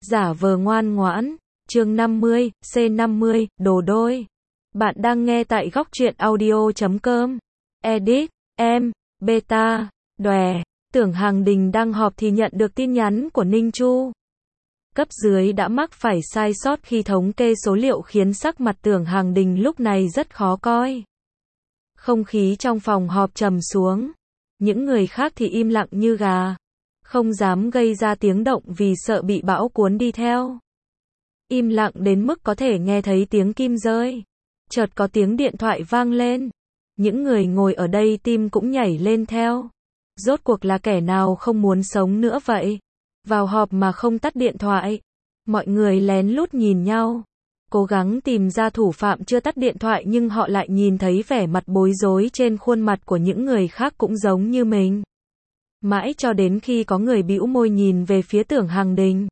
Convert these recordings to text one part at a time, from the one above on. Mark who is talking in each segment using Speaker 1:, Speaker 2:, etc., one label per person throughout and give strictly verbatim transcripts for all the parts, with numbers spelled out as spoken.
Speaker 1: Giả vờ ngoan ngoãn, chương năm mươi, C năm mươi, đồ đôi. Bạn đang nghe tại góc truyện audio chấm com. Edit, em, beta, đòe. Tưởng Hàng Đình đang họp thì nhận được tin nhắn của Ninh Chu. Cấp dưới đã mắc phải sai sót khi thống kê số liệu khiến sắc mặt Tưởng Hàng Đình lúc này rất khó coi. Không khí trong phòng họp trầm xuống. Những người khác thì im lặng như gà. Không dám gây ra tiếng động vì sợ bị bão cuốn đi theo. Im lặng đến mức có thể nghe thấy tiếng kim rơi. Chợt có tiếng điện thoại vang lên. Những người ngồi ở đây tim cũng nhảy lên theo. Rốt cuộc là kẻ nào không muốn sống nữa vậy? Vào họp mà không tắt điện thoại. Mọi người lén lút nhìn nhau. Cố gắng tìm ra thủ phạm chưa tắt điện thoại nhưng họ lại nhìn thấy vẻ mặt bối rối trên khuôn mặt của những người khác cũng giống như mình. Mãi cho đến khi có người bĩu môi nhìn về phía Tưởng Hàng Đình.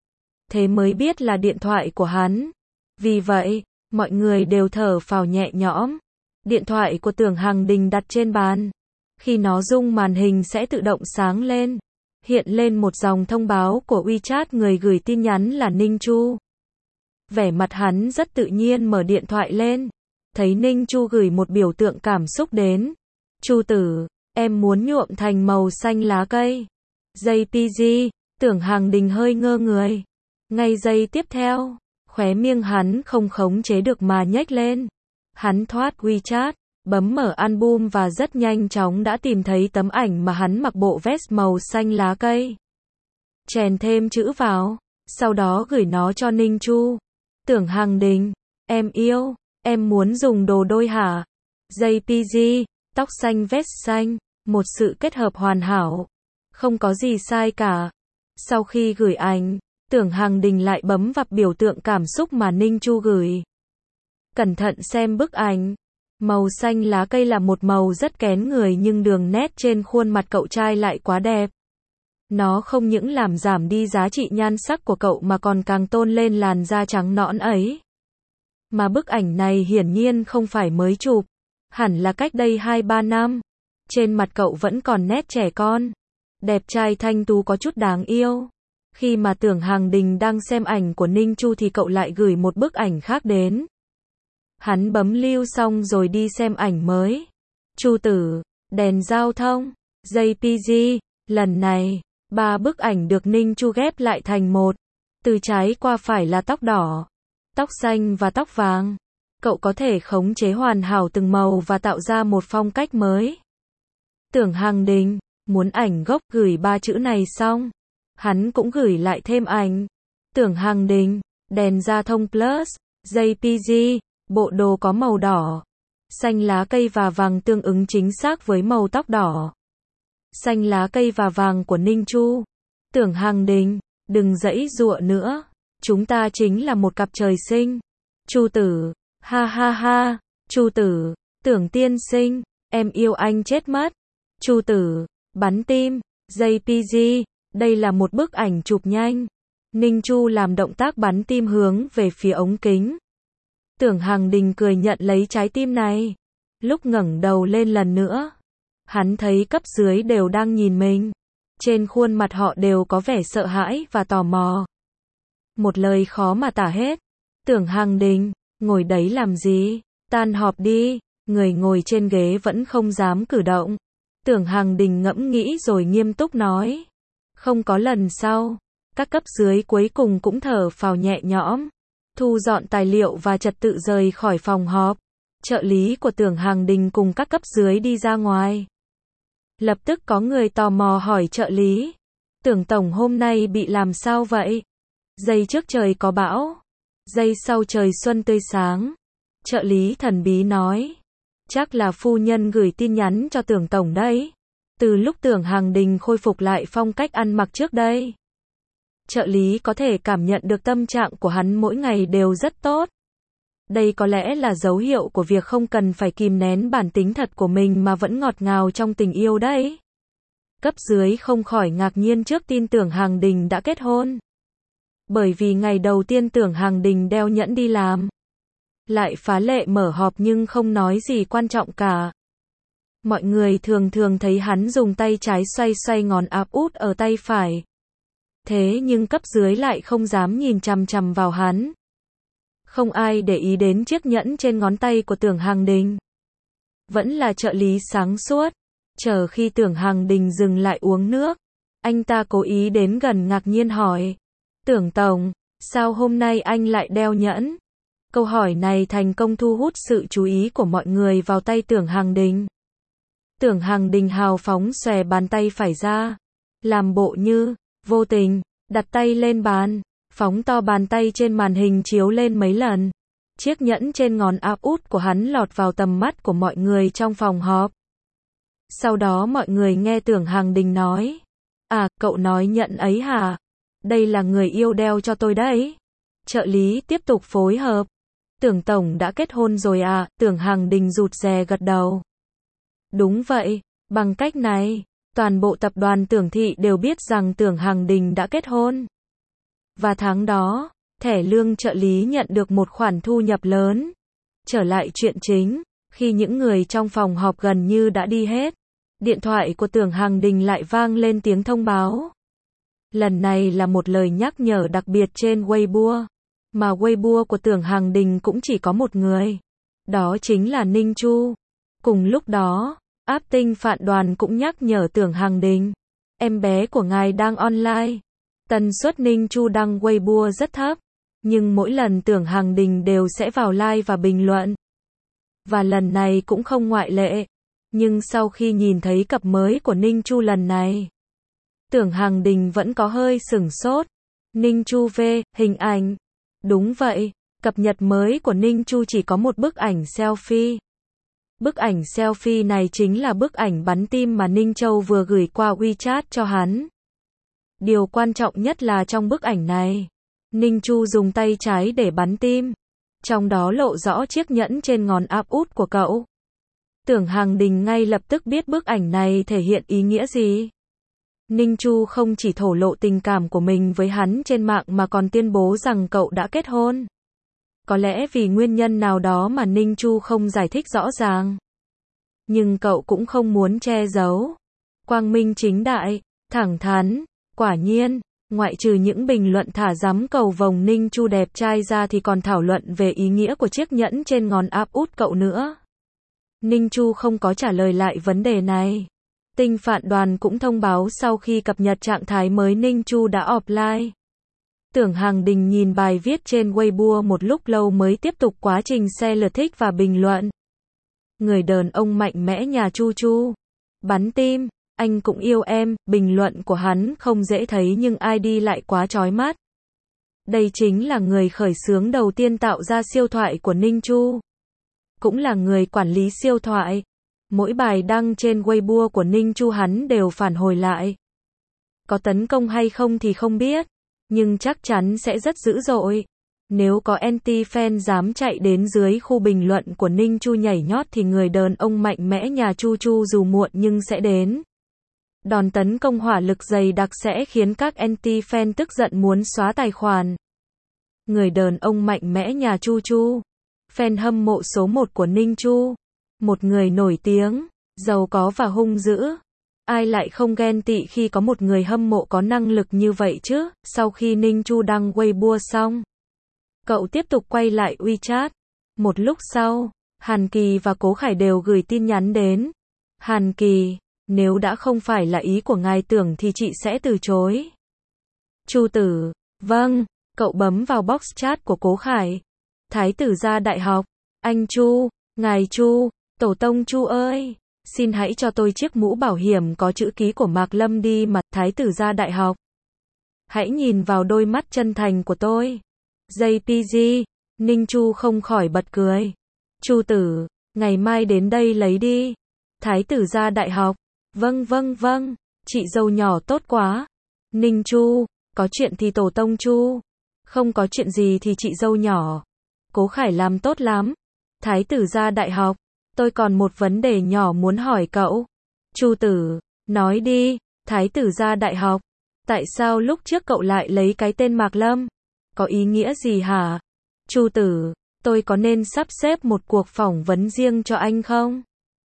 Speaker 1: Thế mới biết là điện thoại của hắn. Vì vậy, mọi người đều thở phào nhẹ nhõm. Điện thoại của Tưởng Hàng Đình đặt trên bàn. Khi nó rung màn hình sẽ tự động sáng lên. Hiện lên một dòng thông báo của WeChat, người gửi tin nhắn là Ninh Chu. Vẻ mặt hắn rất tự nhiên mở điện thoại lên. Thấy Ninh Chu gửi một biểu tượng cảm xúc đến. Chu tử, em muốn nhuộm thành màu xanh lá cây. gi pê giê, Tưởng Hàng Đình hơi ngơ người. Ngay giây tiếp theo, khóe miệng hắn không khống chế được mà nhếch lên. Hắn thoát WeChat, bấm mở album và rất nhanh chóng đã tìm thấy tấm ảnh mà hắn mặc bộ vest màu xanh lá cây. Chèn thêm chữ vào, sau đó gửi nó cho Ninh Chu. Tưởng Hàng Đình, em yêu, em muốn dùng đồ đôi hả? gi pê giê, tóc xanh vest xanh, một sự kết hợp hoàn hảo. Không có gì sai cả. Sau khi gửi ảnh, Tưởng Hàng Đình lại bấm vào biểu tượng cảm xúc mà Ninh Chu gửi. Cẩn thận xem bức ảnh. Màu xanh lá cây là một màu rất kén người nhưng đường nét trên khuôn mặt cậu trai lại quá đẹp. Nó không những làm giảm đi giá trị nhan sắc của cậu mà còn càng tôn lên làn da trắng nõn ấy. Mà bức ảnh này hiển nhiên không phải mới chụp. Hẳn là cách đây hai ba năm. Trên mặt cậu vẫn còn nét trẻ con. Đẹp trai thanh tú có chút đáng yêu. Khi mà Tưởng Hàng Đình đang xem ảnh của Ninh Chu thì cậu lại gửi một bức ảnh khác đến. Hắn bấm lưu xong rồi đi xem ảnh mới. Chu tử, đèn giao thông, gi pê giê, lần này, ba bức ảnh được Ninh Chu ghép lại thành một. Từ trái qua phải là tóc đỏ, tóc xanh và tóc vàng. Cậu có thể khống chế hoàn hảo từng màu và tạo ra một phong cách mới. Tưởng Hàng Đình, muốn ảnh gốc gửi ba chữ này xong. Hắn cũng gửi lại thêm ảnh. Tưởng Hàng Đình, đèn giao thông plus, gi pê giê, bộ đồ có màu đỏ. Xanh lá cây và vàng tương ứng chính xác với màu tóc đỏ. Xanh lá cây và vàng của Ninh Chu. Tưởng Hàng Đình, đừng giãy giụa nữa. Chúng ta chính là một cặp trời sinh. Chu tử, ha ha ha. Chu tử, Tưởng tiên sinh, em yêu anh chết mất. Chu tử, bắn tim, gi pê giê, đây là một bức ảnh chụp nhanh. Ninh Chu làm động tác bắn tim hướng về phía ống kính. Tưởng Hàng Đình cười nhận lấy trái tim này. Lúc ngẩng đầu lên lần nữa, hắn thấy cấp dưới đều đang nhìn mình. Trên khuôn mặt họ đều có vẻ sợ hãi và tò mò. Một lời khó mà tả hết. Tưởng Hàng Đình, ngồi đấy làm gì? Tan họp đi. Người ngồi trên ghế vẫn không dám cử động. Tưởng Hàng Đình ngẫm nghĩ rồi nghiêm túc nói. Không có lần sau. Các cấp dưới cuối cùng cũng thở phào nhẹ nhõm. Thu dọn tài liệu và trật tự rời khỏi phòng họp. Trợ lý của Tưởng Hàng Đình cùng các cấp dưới đi ra ngoài. Lập tức có người tò mò hỏi trợ lý. Tưởng tổng hôm nay bị làm sao vậy? Giây trước trời có bão. Giây sau trời xuân tươi sáng. Trợ lý thần bí nói. Chắc là phu nhân gửi tin nhắn cho Tưởng tổng đấy. Từ lúc Tưởng Hàng Đình khôi phục lại phong cách ăn mặc trước đây. Trợ lý có thể cảm nhận được tâm trạng của hắn mỗi ngày đều rất tốt. Đây có lẽ là dấu hiệu của việc không cần phải kìm nén bản tính thật của mình mà vẫn ngọt ngào trong tình yêu đấy. Cấp dưới không khỏi ngạc nhiên trước tin Tưởng Hàng Đình đã kết hôn. Bởi vì ngày đầu tiên Tưởng Hàng Đình đeo nhẫn đi làm. Lại phá lệ mở họp nhưng không nói gì quan trọng cả. Mọi người thường thường thấy hắn dùng tay trái xoay xoay ngón áp út ở tay phải. Thế nhưng cấp dưới lại không dám nhìn chằm chằm vào hắn. Không ai để ý đến chiếc nhẫn trên ngón tay của Tưởng Hằng Đình. Vẫn là trợ lý sáng suốt. Chờ khi Tưởng Hằng Đình dừng lại uống nước, anh ta cố ý đến gần ngạc nhiên hỏi. Tưởng tổng, sao hôm nay anh lại đeo nhẫn? Câu hỏi này thành công thu hút sự chú ý của mọi người vào tay Tưởng Hằng Đình. Tưởng Hằng Đình hào phóng xòe bàn tay phải ra, làm bộ như vô tình, đặt tay lên bàn, phóng to bàn tay trên màn hình chiếu lên mấy lần. Chiếc nhẫn trên ngón áp út của hắn lọt vào tầm mắt của mọi người trong phòng họp. Sau đó mọi người nghe Tưởng Hằng Đình nói. À, cậu nói nhẫn ấy hả? Đây là người yêu đeo cho tôi đấy. Trợ lý tiếp tục phối hợp. Tưởng tổng đã kết hôn rồi à? Tưởng Hằng Đình rụt rè gật đầu. Đúng vậy, bằng cách này, toàn bộ tập đoàn Tưởng Thị đều biết rằng Tưởng Hằng Đình đã kết hôn. Và tháng đó, thẻ lương trợ lý nhận được một khoản thu nhập lớn. Trở lại chuyện chính, khi những người trong phòng họp gần như đã đi hết, điện thoại của Tưởng Hằng Đình lại vang lên tiếng thông báo. Lần này là một lời nhắc nhở đặc biệt trên Weibo, mà Weibo của Tưởng Hằng Đình cũng chỉ có một người. Đó chính là Ninh Chu. Cùng lúc đó, áp tinh Phạn Đoàn cũng nhắc nhở Tưởng Hằng Đình. Em bé của ngài đang online. Tần suất Ninh Chu đăng Weibo rất thấp, nhưng mỗi lần Tưởng Hằng Đình đều sẽ vào like và bình luận. Và lần này cũng không ngoại lệ. Nhưng sau khi nhìn thấy cập mới của Ninh Chu lần này, Tưởng Hằng Đình vẫn có hơi sửng sốt. Ninh Chu về, hình ảnh. Đúng vậy, cập nhật mới của Ninh Chu chỉ có một bức ảnh selfie. Bức ảnh selfie này chính là bức ảnh bắn tim mà Ninh Châu vừa gửi qua WeChat cho hắn. Điều quan trọng nhất là trong bức ảnh này, Ninh Chu dùng tay trái để bắn tim. Trong đó lộ rõ chiếc nhẫn trên ngón áp út của cậu. Tưởng Hằng Đình ngay lập tức biết bức ảnh này thể hiện ý nghĩa gì. Ninh Chu không chỉ thổ lộ tình cảm của mình với hắn trên mạng mà còn tuyên bố rằng cậu đã kết hôn. Có lẽ vì nguyên nhân nào đó mà Ninh Chu không giải thích rõ ràng. Nhưng cậu cũng không muốn che giấu. Quang minh chính đại, thẳng thắn, quả nhiên, ngoại trừ những bình luận thả rắm cầu vồng Ninh Chu đẹp trai ra thì còn thảo luận về ý nghĩa của chiếc nhẫn trên ngón áp út cậu nữa. Ninh Chu không có trả lời lại vấn đề này. Tinh Phạn Đoàn cũng thông báo sau khi cập nhật trạng thái mới Ninh Chu đã offline. Tưởng Hằng Đình nhìn bài viết trên Weibo một lúc lâu mới tiếp tục quá trình share lượt thích và bình luận. Người đàn ông mạnh mẽ nhà Chu Chu. Bắn tim, anh cũng yêu em, bình luận của hắn không dễ thấy nhưng i đê lại quá chói mắt. Đây chính là người khởi xướng đầu tiên tạo ra siêu thoại của Ninh Chu. Cũng là người quản lý siêu thoại. Mỗi bài đăng trên Weibo của Ninh Chu hắn đều phản hồi lại. Có tấn công hay không thì không biết, nhưng chắc chắn sẽ rất dữ dội. Nếu có anti-fan dám chạy đến dưới khu bình luận của Ninh Chu nhảy nhót thì người đàn ông mạnh mẽ nhà Chu Chu dù muộn nhưng sẽ đến. Đòn tấn công hỏa lực dày đặc sẽ khiến các anti-fan tức giận muốn xóa tài khoản. Người đàn ông mạnh mẽ nhà Chu Chu. Fan hâm mộ số một của Ninh Chu. Một người nổi tiếng, giàu có và hung dữ. Ai lại không ghen tị khi có một người hâm mộ có năng lực như vậy chứ? Sau khi Ninh Chu đăng Weibo xong, cậu tiếp tục quay lại WeChat. Một lúc sau, Hàn Kỳ và Cố Khải đều gửi tin nhắn đến. Hàn Kỳ, nếu đã không phải là ý của ngài Tưởng thì chị sẽ từ chối. Chu Tử, vâng, cậu bấm vào box chat của Cố Khải. Thái tử gia đại học, anh Chu, ngài Chu, tổ tông Chu ơi, xin hãy cho tôi chiếc mũ bảo hiểm có chữ ký của Mạc Lâm đi mà, Thái tử gia đại học. Hãy nhìn vào đôi mắt chân thành của tôi. gi pê giê, Ninh Chu không khỏi bật cười. Chu Tử, ngày mai đến đây lấy đi. Thái tử gia đại học, vâng vâng vâng, chị dâu nhỏ tốt quá. Ninh Chu, có chuyện thì tổ tông Chu, không có chuyện gì thì chị dâu nhỏ. Cố Khải làm tốt lắm. Thái tử gia đại học, tôi còn một vấn đề nhỏ muốn hỏi cậu. Chu Tử, nói đi. Thái tử gia đại học, tại sao lúc trước cậu lại lấy cái tên Mạc Lâm? Có ý nghĩa gì hả? Chu Tử, tôi có nên sắp xếp một cuộc phỏng vấn riêng cho anh không?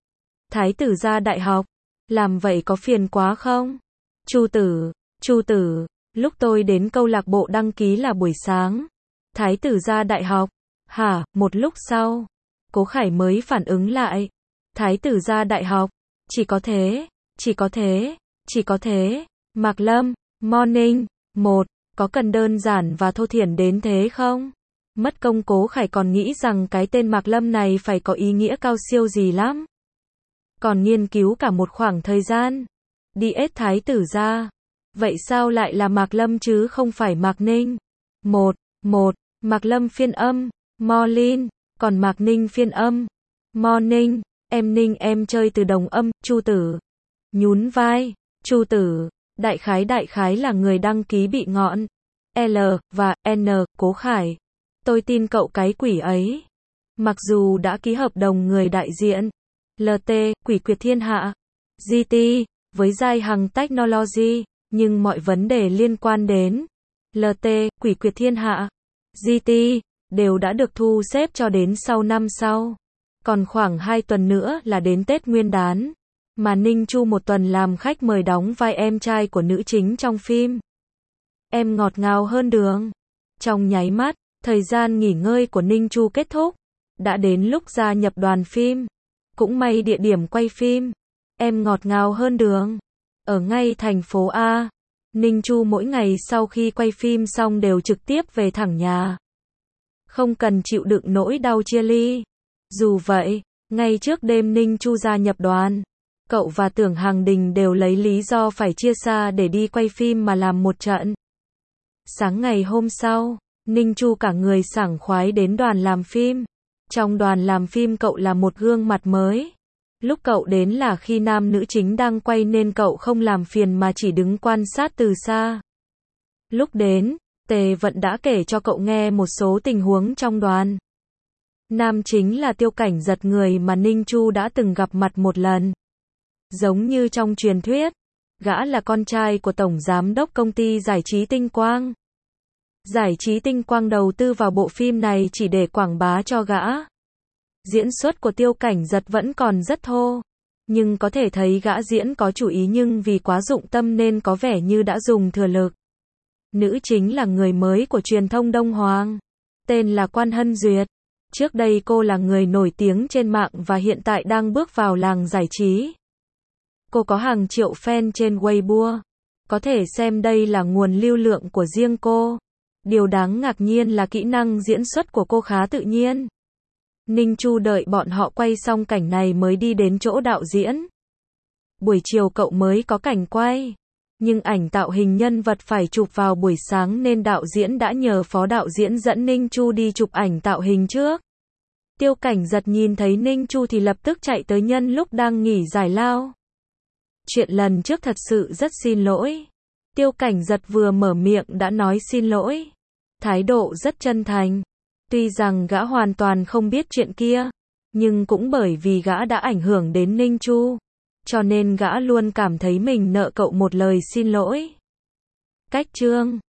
Speaker 1: Thái tử gia đại học, làm vậy có phiền quá không? Chu Tử, Chu Tử, Lúc tôi đến câu lạc bộ đăng ký là buổi sáng. Thái tử ra đại học. Hả, một lúc sau. Cố Khải mới phản ứng lại. Thái tử ra đại học. Chỉ có thế, chỉ có thế, chỉ có thế. Mạc Lâm, morning. Một, có cần đơn giản và thô thiển đến thế không? Mất công Cố Khải còn nghĩ rằng cái tên Mạc Lâm này phải có ý nghĩa cao siêu gì lắm. Còn nghiên cứu cả một khoảng thời gian. Đi ết thái tử ra. Vậy sao lại là Mạc Lâm chứ không phải Mạc Ninh? Một, một, Mạc Lâm phiên âm, Morning, còn Mạc Ninh phiên âm, Morning, em Ninh em chơi từ đồng âm, Chu Tử. Nhún vai, Chu Tử, đại khái đại khái là người đăng ký bị ngọn. L, và, N, Cố Khải. Tôi tin cậu cái quỷ ấy. Mặc dù đã ký hợp đồng người đại diện. lờ tê, quỷ quyệt thiên hạ. giê tê, với Giai Hằng Technology. Nhưng mọi vấn đề liên quan đến lờ tê, quỷ quyệt thiên hạ, giê tê, đều đã được thu xếp cho đến sau năm sau. Còn khoảng hai tuần nữa là đến Tết Nguyên đán. Mà Ninh Chu một tuần làm khách mời đóng vai em trai của nữ chính trong phim. Em ngọt ngào hơn đường. Trong nháy mắt, thời gian nghỉ ngơi của Ninh Chu kết thúc. Đã đến lúc gia nhập đoàn phim. Cũng may địa điểm quay phim. Em ngọt ngào hơn đường. Ở ngay thành phố A. Ninh Chu mỗi ngày sau khi quay phim xong đều trực tiếp về thẳng nhà. Không cần chịu đựng nỗi đau chia ly. Dù vậy, ngay trước đêm Ninh Chu gia nhập đoàn, cậu và Tưởng Hàng Đình đều lấy lý do phải chia xa để đi quay phim mà làm một trận. Sáng ngày hôm sau, Ninh Chu cả người sảng khoái đến đoàn làm phim. Trong đoàn làm phim cậu là một gương mặt mới. Lúc cậu đến là khi nam nữ chính đang quay nên cậu không làm phiền mà chỉ đứng quan sát từ xa. Lúc đến, Tề Vận đã kể cho cậu nghe một số tình huống trong đoàn. Nam chính là Tiêu Cảnh Giật, người mà Ninh Chu đã từng gặp mặt một lần. Giống như trong truyền thuyết, gã là con trai của Tổng Giám đốc công ty giải trí Tinh Quang. Giải trí Tinh Quang đầu tư vào bộ phim này chỉ để quảng bá cho gã. Diễn xuất của Tiêu Cảnh Giật vẫn còn rất thô, nhưng có thể thấy gã diễn có chủ ý nhưng vì quá dụng tâm nên có vẻ như đã dùng thừa lực. Nữ chính là người mới của truyền thông Đông Hoàng, tên là Quan Hân Duyệt. Trước đây cô là người nổi tiếng trên mạng và hiện tại đang bước vào làng giải trí. Cô có hàng triệu fan trên Weibo. Có thể xem đây là nguồn lưu lượng của riêng cô. Điều đáng ngạc nhiên là kỹ năng diễn xuất của cô khá tự nhiên. Ninh Chu đợi bọn họ quay xong cảnh này mới đi đến chỗ đạo diễn. Buổi chiều cậu mới có cảnh quay. Nhưng ảnh tạo hình nhân vật phải chụp vào buổi sáng nên đạo diễn đã nhờ phó đạo diễn dẫn Ninh Chu đi chụp ảnh tạo hình trước. Tiêu Cảnh Giật nhìn thấy Ninh Chu thì lập tức chạy tới nhân lúc đang nghỉ giải lao. Chuyện lần trước thật sự rất xin lỗi. Tiêu Cảnh Giật vừa mở miệng đã nói xin lỗi. Thái độ rất chân thành. Tuy rằng gã hoàn toàn không biết chuyện kia, nhưng cũng bởi vì gã đã ảnh hưởng đến Ninh Chu, cho nên gã luôn cảm thấy mình nợ cậu một lời xin lỗi. Cách chương